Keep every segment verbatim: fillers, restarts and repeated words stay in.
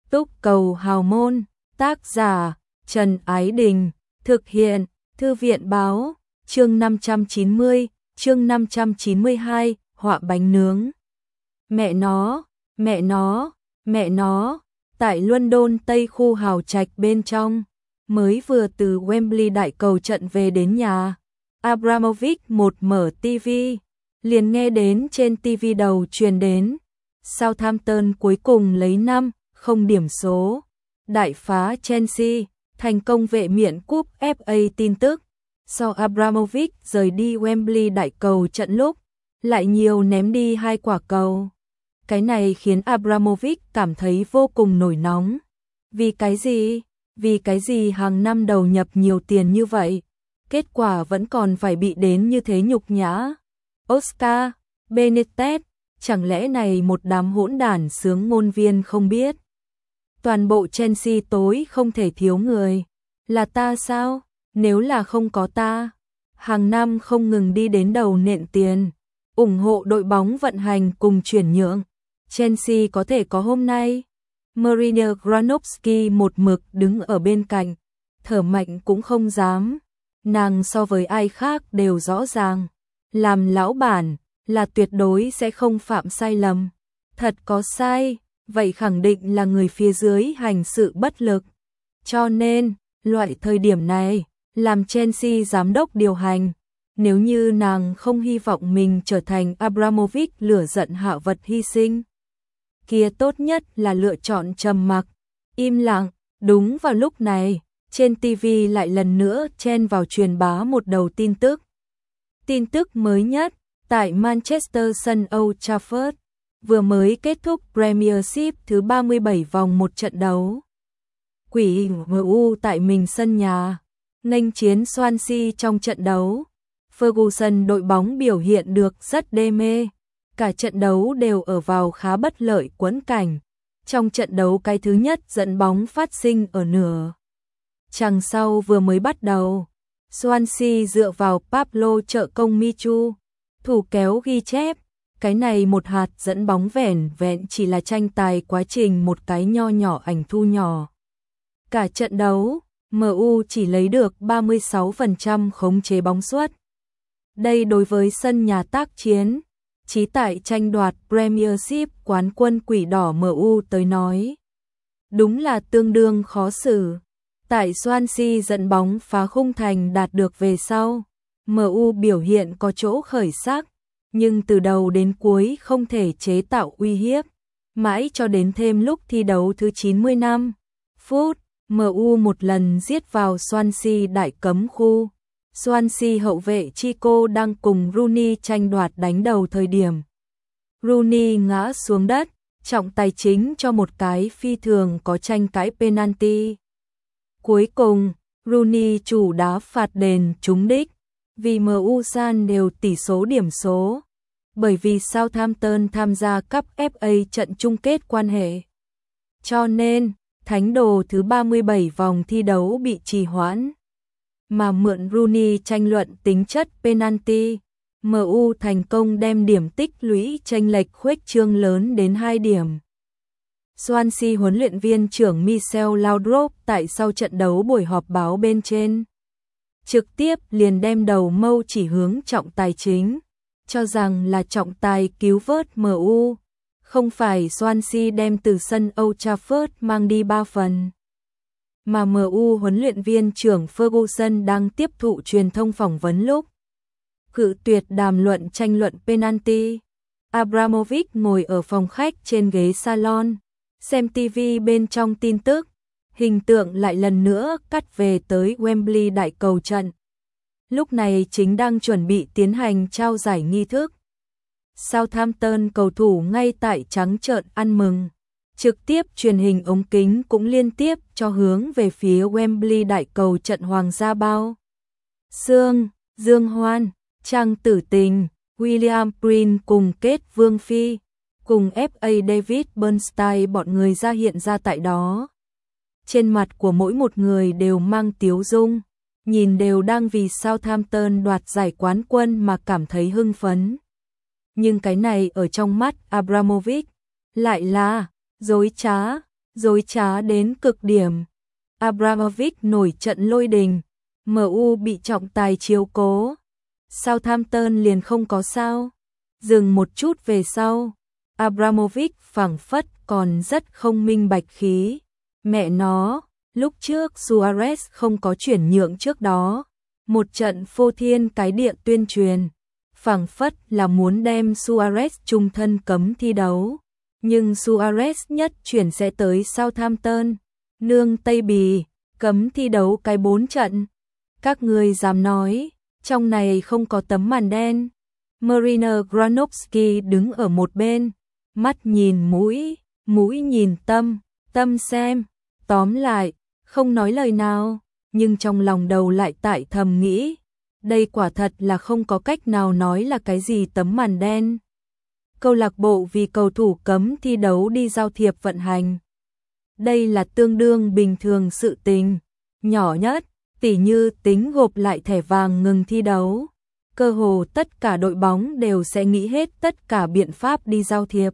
Túc Cầu Hào Môn, tác giả Trần Ái Đình, thực hiện Thư viện Báo, chương năm trăm chín mươi, chương năm trăm chín mươi hai, họa bánh nướng. Mẹ nó, mẹ nó, mẹ nó, tại London Tây khu hào trạch bên trong, mới vừa từ Wembley đại cầu trận về đến nhà, Abramovich một mở ti vi, liền nghe đến trên ti vi đầu truyền đến, Southampton cuối cùng lấy năm không điểm số, đại phá Chelsea, thành công vệ miện cúp ép a tin tức. Sau Abramovich rời đi Wembley đại cầu trận lúc, lại nhiều ném đi hai quả cầu. Cái này khiến Abramovich cảm thấy vô cùng nổi nóng. Vì cái gì? Vì cái gì hàng năm đầu nhập nhiều tiền như vậy? Kết quả vẫn còn phải bị đến như thế nhục nhã. Oscar, Benitez, chẳng lẽ này một đám hỗn đản sướng ngôn viên không biết? Toàn bộ Chelsea tối không thể thiếu người. Là ta sao? Nếu là không có ta, hàng năm không ngừng đi đến đầu nện tiền, ủng hộ đội bóng vận hành cùng chuyển nhượng, Chelsea có thể có hôm nay. Marina Granovsky một mực đứng ở bên cạnh, thở mạnh cũng không dám. Nàng so với ai khác đều rõ ràng, làm lão bản là tuyệt đối sẽ không phạm sai lầm. Thật có sai, vậy khẳng định là người phía dưới hành sự bất lực. Cho nên, loại thời điểm này, làm Chelsea giám đốc điều hành, nếu như nàng không hy vọng mình trở thành Abramovich lửa giận hạ vật hy sinh, kia tốt nhất là lựa chọn trầm mặc, im lặng. Đúng vào lúc này, trên ti vi lại lần nữa chen vào truyền bá một đầu tin tức. Tin tức mới nhất, tại Manchester sân Old Trafford, vừa mới kết thúc Premiership thứ ba mươi bảy vòng một trận đấu. Quỷ em u tại mình sân nhà, nghênh chiến Swansea trong trận đấu. Ferguson đội bóng biểu hiện được rất đê mê, cả trận đấu đều ở vào khá bất lợi quẫn cảnh. Trong trận đấu cái thứ nhất dẫn bóng phát sinh ở nửa chặng sau vừa mới bắt đầu, Swansea dựa vào Pablo trợ công Michu, thủ kéo ghi chép. Cái này một hạt dẫn bóng vẻn vẹn chỉ là tranh tài quá trình một cái nho nhỏ ảnh thu nhỏ. Cả trận đấu, em u chỉ lấy được ba mươi sáu phần trăm khống chế bóng suất. Đây đối với sân nhà tác chiến, chí tại tranh đoạt Premiership quán quân quỷ đỏ em u tới nói, đúng là tương đương khó xử. Tại Swansea dẫn bóng phá khung thành đạt được về sau, em u biểu hiện có chỗ khởi sắc, nhưng từ đầu đến cuối không thể chế tạo uy hiếp, mãi cho đến thêm lúc thi đấu thứ chín mươi lăm phút, em u một lần giết vào Swansea đại cấm khu. Swansea hậu vệ Chico đang cùng Rooney tranh đoạt đánh đầu thời điểm, Rooney ngã xuống đất, trọng tài chính cho một cái phi thường có tranh cãi penalty. Cuối cùng, Rooney chủ đá phạt đền trúng đích, vì em u san đều tỷ số điểm số, bởi vì Southampton tham gia cúp ép a trận chung kết quan hệ. Cho nên, thánh đồ thứ ba mươi bảy vòng thi đấu bị trì hoãn. Mà mượn Rooney tranh luận tính chất penalty, em u thành công đem điểm tích lũy chênh lệch khuếch trương lớn đến hai điểm. Swansea huấn luyện viên trưởng Michel Laudrup tại sau trận đấu buổi họp báo bên trên, trực tiếp liền đem đầu mâu chỉ hướng trọng tài chính, cho rằng là trọng tài cứu vớt em u, không phải Swansea đem từ sân Old Trafford mang đi ba phần. Mà em u huấn luyện viên trưởng Ferguson đang tiếp thụ truyền thông phỏng vấn lúc cự tuyệt đàm luận tranh luận penalty. Abramovich ngồi ở phòng khách trên ghế salon, xem ti vi bên trong tin tức, hình tượng lại lần nữa cắt về tới Wembley đại cầu trận. Lúc này chính đang chuẩn bị tiến hành trao giải nghi thức. Southampton cầu thủ ngay tại trắng trợn ăn mừng. Trực tiếp truyền hình ống kính cũng liên tiếp cho hướng về phía Wembley đại cầu trận Hoàng gia bao. Sương, Dương Hoan, Trang Tử Tình, William Prince cùng Kết Vương Phi, cùng ép a David Bernstein bọn người ra hiện ra tại đó. Trên mặt của mỗi một người đều mang tiếu dung, nhìn đều đang vì Southampton đoạt giải quán quân mà cảm thấy hưng phấn. Nhưng cái này ở trong mắt Abramovich lại là dối trá, dối trá đến cực điểm. Abramovich nổi trận lôi đình, em u bị trọng tài chiếu cố. Southampton liền không có sao. Dừng một chút về sau, Abramovich phảng phất còn rất không minh bạch khí. Mẹ nó, lúc trước Suarez không có chuyển nhượng trước đó, một trận phô thiên cái địa tuyên truyền, phảng phất là muốn đem Suarez trung thân cấm thi đấu. Nhưng Suarez nhất chuyển sẽ tới Southampton, nương Tây Bì, cấm thi đấu cái bốn trận. Các người dám nói, trong này không có tấm màn đen. Marina Granovsky đứng ở một bên, mắt nhìn mũi, mũi nhìn tâm, tâm xem, tóm lại, không nói lời nào, nhưng trong lòng đầu lại tại thầm nghĩ, đây quả thật là không có cách nào nói là cái gì tấm màn đen. Câu lạc bộ vì cầu thủ cấm thi đấu đi giao thiệp vận hành. Đây là tương đương bình thường sự tình, nhỏ nhất, tỉ như tính gộp lại thẻ vàng ngừng thi đấu. Cơ hồ tất cả đội bóng đều sẽ nghĩ hết tất cả biện pháp đi giao thiệp,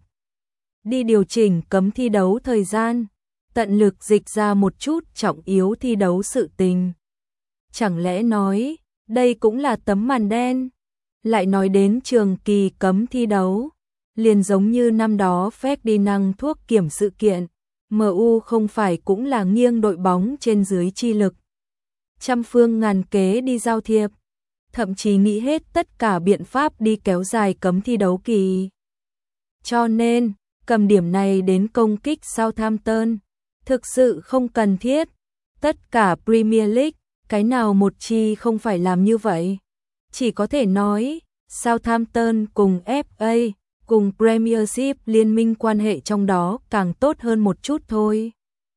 đi điều chỉnh cấm thi đấu thời gian, tận lực dịch ra một chút trọng yếu thi đấu sự tình. Chẳng lẽ nói, đây cũng là tấm màn đen? Lại nói đến trường kỳ cấm thi đấu, liền giống như năm đó Ferdinand thuốc kiểm sự kiện, em u không phải cũng là nghiêng đội bóng trên dưới chi lực. Trăm phương ngàn kế đi giao thiệp, thậm chí nghĩ hết tất cả biện pháp đi kéo dài cấm thi đấu kỳ. Cho nên, cầm điểm này đến công kích Southampton, thực sự không cần thiết. Tất cả Premier League, cái nào một chi không phải làm như vậy. Chỉ có thể nói, Southampton cùng ép a, cùng Premiership liên minh quan hệ trong đó càng tốt hơn một chút thôi.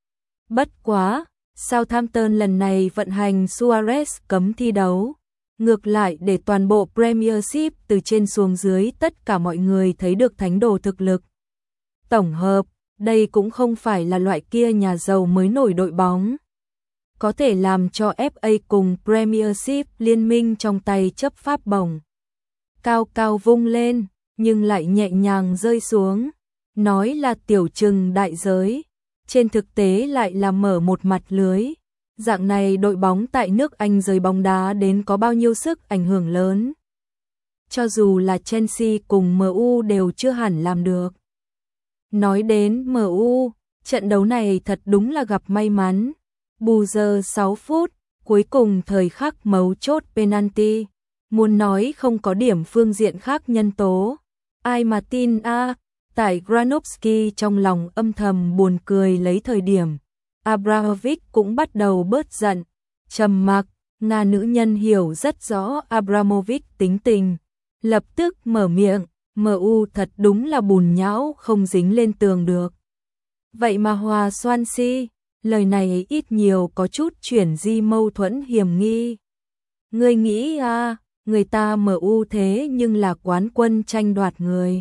Bất quá, Southampton lần này vận hành Suarez cấm thi đấu, ngược lại để toàn bộ Premiership từ trên xuống dưới tất cả mọi người thấy được thánh đồ thực lực. Tổng hợp, đây cũng không phải là loại kia nhà giàu mới nổi đội bóng. Có thể làm cho ép a cùng Premiership liên minh trong tay chấp pháp bổng. Cao cao vung lên, nhưng lại nhẹ nhàng rơi xuống. Nói là tiểu trừng đại giới, trên thực tế lại là mở một mặt lưới. Dạng này đội bóng tại nước Anh giới bóng đá đến có bao nhiêu sức ảnh hưởng lớn. Cho dù là Chelsea cùng em u đều chưa hẳn làm được. Nói đến em u, trận đấu này thật đúng là gặp may mắn. Bù giờ sáu phút, cuối cùng thời khắc mấu chốt penalty. Muốn nói không có điểm phương diện khác nhân tố. Ai mà tin a, à, tại Granovsky trong lòng âm thầm buồn cười lấy thời điểm. Abramovich cũng bắt đầu bớt giận, trầm mặc, Nga nữ nhân hiểu rất rõ Abramovich tính tình, lập tức mở miệng, em u thật đúng là bùn nhão không dính lên tường được. Vậy mà hòa Swansea, lời này ít nhiều có chút chuyển di mâu thuẫn hiểm nghi. Ngươi nghĩ à, người ta em u thế nhưng là quán quân tranh đoạt người.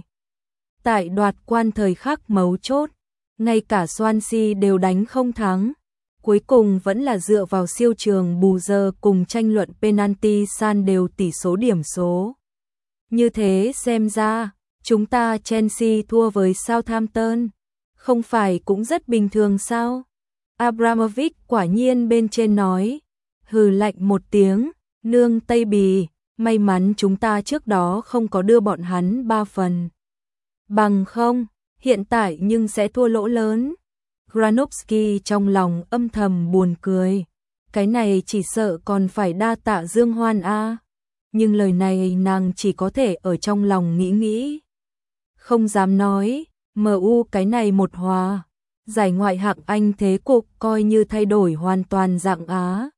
Tại đoạt quan thời khắc mấu chốt, ngay cả Swansea đều đánh không thắng, cuối cùng vẫn là dựa vào siêu trường bù giờ cùng tranh luận penalty san đều tỷ số điểm số. Như thế xem ra, chúng ta Chelsea thua với Southampton, không phải cũng rất bình thường sao? Abramovich quả nhiên bên trên nói, hừ lạnh một tiếng, nương Tây Bì, may mắn chúng ta trước đó không có đưa bọn hắn ba phần. Bằng không, hiện tại nhưng sẽ thua lỗ lớn. Granovsky trong lòng âm thầm buồn cười. Cái này chỉ sợ còn phải đa tạ Dương Hoan a. Nhưng lời này nàng chỉ có thể ở trong lòng nghĩ nghĩ. Không dám nói, em u cái này một hòa. Giải ngoại hạng Anh thế cục coi như thay đổi hoàn toàn dạng Á.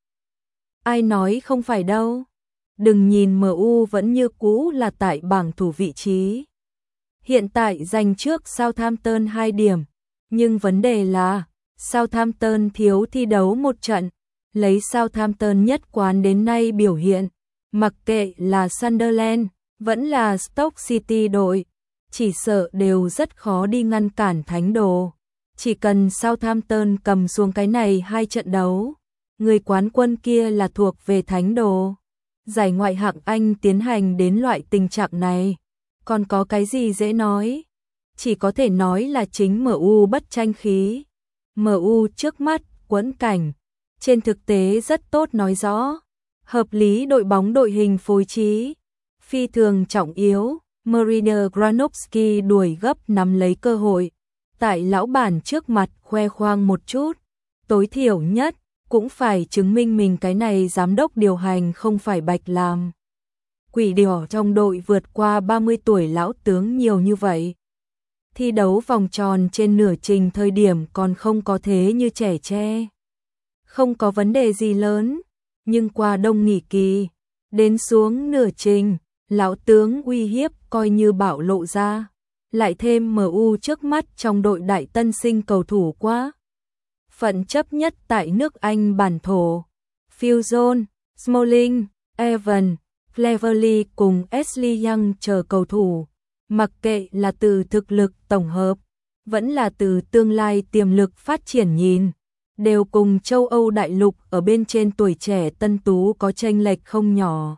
Ai nói không phải đâu. Đừng nhìn em u vẫn như cũ là tại bảng thủ vị trí. Hiện tại giành trước Southampton hai điểm, nhưng vấn đề là Southampton thiếu thi đấu một trận, lấy Southampton nhất quán đến nay biểu hiện, mặc kệ là Sunderland, vẫn là Stoke City đội, chỉ sợ đều rất khó đi ngăn cản thánh đồ. Chỉ cần Southampton cầm xuống cái này hai trận đấu, người quán quân kia là thuộc về thánh đồ. Giải ngoại hạng Anh tiến hành đến loại tình trạng này. Còn có cái gì dễ nói? Chỉ có thể nói là chính em u bất tranh khí. em u trước mắt, quẫn cảnh, trên thực tế rất tốt nói rõ. Hợp lý đội bóng đội hình phối trí, phi thường trọng yếu, Mariner Granovsky đuổi gấp nắm lấy cơ hội, tại lão bản trước mặt khoe khoang một chút, tối thiểu nhất, cũng phải chứng minh mình cái này giám đốc điều hành không phải bạch làm. Quỷ đỏ trong đội vượt qua ba mươi tuổi lão tướng nhiều như vậy. Thi đấu vòng tròn trên nửa trình thời điểm còn không có thế như trẻ tre. Không có vấn đề gì lớn, nhưng qua đông nghỉ kỳ, đến xuống nửa trình, lão tướng uy hiếp coi như bạo lộ ra. Lại thêm em u trước mắt trong đội đại tân sinh cầu thủ quá. Phận chấp nhất tại nước Anh bản thổ. Phil Jones, Smalling, Evan, Cleverley cùng Ashley Young chờ cầu thủ. Mặc kệ là từ thực lực tổng hợp, vẫn là từ tương lai tiềm lực phát triển nhìn, đều cùng châu Âu đại lục ở bên trên tuổi trẻ tân tú có chênh lệch không nhỏ.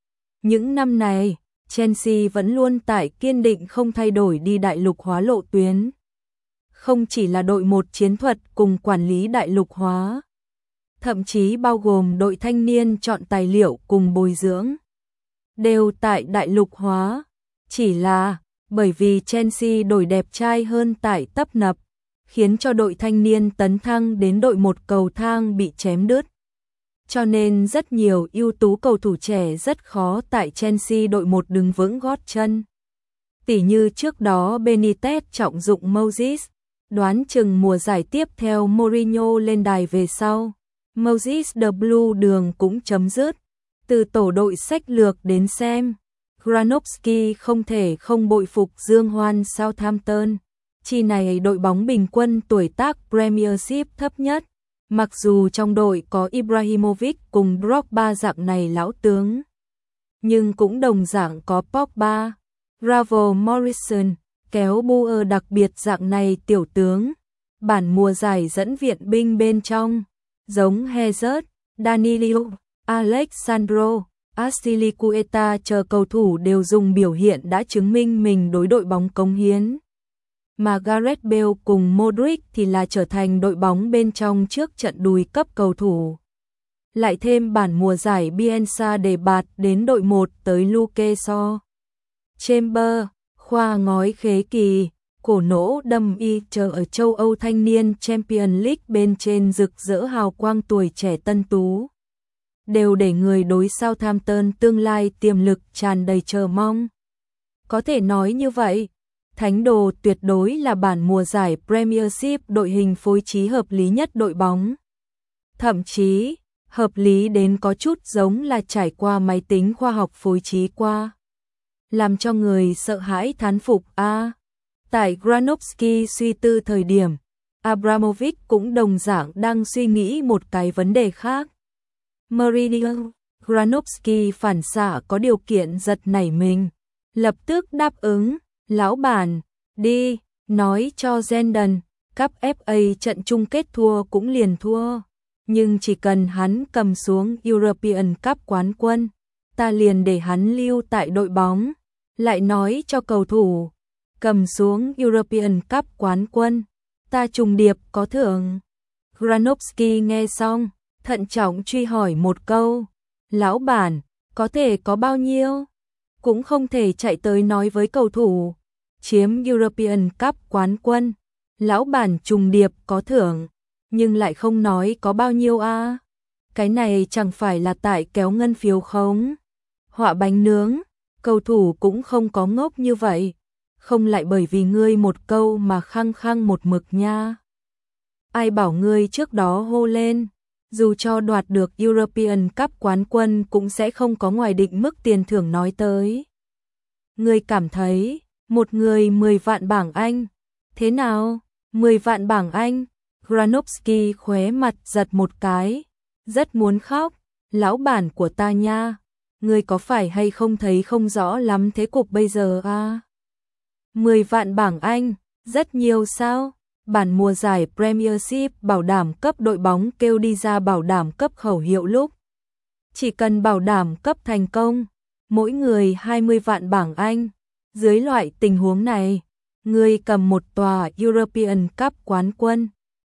Những năm này, Chelsea vẫn luôn tại kiên định không thay đổi đi đại lục hóa lộ tuyến. Không chỉ là đội một chiến thuật cùng quản lý đại lục hóa, thậm chí bao gồm đội thanh niên chọn tài liệu cùng bồi dưỡng, đều tại đại lục hóa. Chỉ là, bởi vì Chelsea đổi đẹp trai hơn tại tấp nập, khiến cho đội thanh niên tấn thăng đến đội một cầu thang bị chém đứt. Cho nên rất nhiều ưu tú cầu thủ trẻ rất khó tại Chelsea đội một đứng vững gót chân. Tỉ như trước đó Benitez trọng dụng Moses, đoán chừng mùa giải tiếp theo Mourinho lên đài về sau, Moses the Blue đường cũng chấm dứt. Từ tổ đội sách lược đến xem, Granovsky không thể không bội phục Dương Hoan Southampton. Chi này đội bóng bình quân tuổi tác Premiership thấp nhất, mặc dù trong đội có Ibrahimovic cùng Drogba dạng này lão tướng, nhưng cũng đồng dạng có Pogba, Ravel Morrison, kéo Buer đặc biệt dạng này tiểu tướng. Bản mùa giải dẫn viện binh bên trong, giống Hazard, Danilo, Alexandro, Azpilicueta chờ cầu thủ đều dùng biểu hiện đã chứng minh mình đối đội bóng cống hiến. Mà Gareth Bale cùng Modric thì là trở thành đội bóng bên trong trước trận đùi cấp cầu thủ. Lại thêm bản mùa giải Bielsa đề bạt đến đội một tới Luke Shaw, Chamber, khoa ngói khế kỳ, cổ nỗ đâm y chờ ở châu Âu thanh niên Champions League bên trên rực rỡ hào quang tuổi trẻ tân tú, đều để người đối Southampton tương lai tiềm lực tràn đầy chờ mong. Có thể nói như vậy, Thánh Đồ tuyệt đối là bản mùa giải Premiership đội hình phối trí hợp lý nhất đội bóng. Thậm chí, hợp lý đến có chút giống là trải qua máy tính khoa học phối trí qua. Làm cho người sợ hãi thán phục a. À, tại Granovsky suy tư thời điểm, Abramovich cũng đồng dạng đang suy nghĩ một cái vấn đề khác. Mourinho, Granovsky phản xạ có điều kiện giật nảy mình, lập tức đáp ứng, lão bản, đi, nói cho Zendon, cúp ép a trận chung kết thua cũng liền thua, nhưng chỉ cần hắn cầm xuống European Cup quán quân, ta liền để hắn lưu tại đội bóng. Lại nói cho cầu thủ, cầm xuống European Cup quán quân, ta trùng điệp có thưởng. Granovsky nghe xong, thận trọng truy hỏi một câu, lão bản, có thể có bao nhiêu? Cũng không thể chạy tới nói với cầu thủ, chiếm European Cup quán quân, lão bản trùng điệp có thưởng, nhưng lại không nói có bao nhiêu a. À? Cái này chẳng phải là tại kéo ngân phiếu không? Họa bánh nướng, cầu thủ cũng không có ngốc như vậy, không lại bởi vì ngươi một câu mà khăng khăng một mực nha. Ai bảo ngươi trước đó hô lên, dù cho đoạt được European Cup quán quân cũng sẽ không có ngoài định mức tiền thưởng nói tới. Ngươi cảm thấy, một người mười vạn bảng Anh, thế nào? mười vạn bảng Anh, Granovsky khóe mặt giật một cái, rất muốn khóc, lão bản của ta nha, ngươi có phải hay không thấy không rõ lắm thế cục bây giờ à? mười vạn bảng Anh, rất nhiều sao? Bản mùa giải Premiership bảo đảm cấp đội bóng kêu đi ra bảo đảm cấp khẩu hiệu lúc. Chỉ cần bảo đảm cấp thành công, mỗi người hai mươi vạn bảng Anh. Dưới loại tình huống này, ngươi cầm một tòa European Cup quán quân,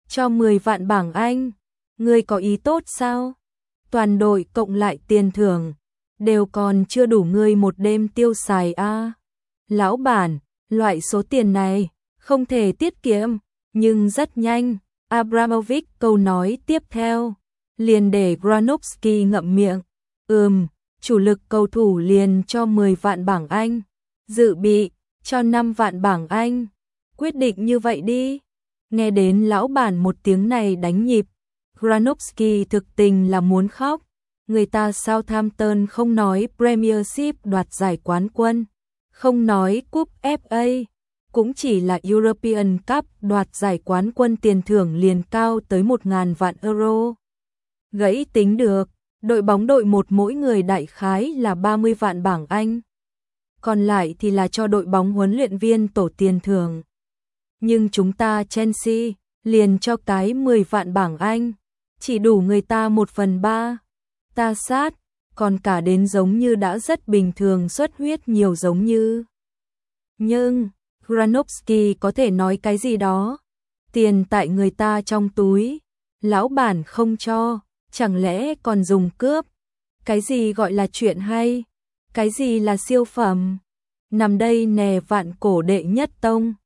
cho mười vạn bảng Anh. Ngươi có ý tốt sao? Toàn đội cộng lại tiền thưởng, đều còn chưa đủ ngươi một đêm tiêu xài a. À. Lão bản, loại số tiền này, không thể tiết kiệm, nhưng rất nhanh. Abramovich câu nói tiếp theo, liền để Granovsky ngậm miệng. Ừm, chủ lực cầu thủ liền cho mười vạn bảng Anh, dự bị cho năm vạn bảng Anh. Quyết định như vậy đi. Nghe đến lão bản một tiếng này đánh nhịp, Granovsky thực tình là muốn khóc. Người ta Southampton không nói Premiership đoạt giải quán quân, không nói cúp ép a, cũng chỉ là European Cup đoạt giải quán quân tiền thưởng liền cao tới một nghìn vạn euro. Gãy tính được, đội bóng đội một mỗi người đại khái là ba mươi vạn bảng Anh. Còn lại thì là cho đội bóng huấn luyện viên tổ tiền thưởng. Nhưng chúng ta Chelsea liền cho cái mười vạn bảng Anh, chỉ đủ người ta một phần ba. Ta sát, còn cả đến giống như đã rất bình thường xuất huyết nhiều giống như. Nhưng, Granovsky có thể nói cái gì đó? Tiền tại người ta trong túi, lão bản không cho, chẳng lẽ còn dùng cướp? Cái gì gọi là chuyện hay? Cái gì là siêu phẩm? Nằm đây nè vạn cổ đệ nhất tông.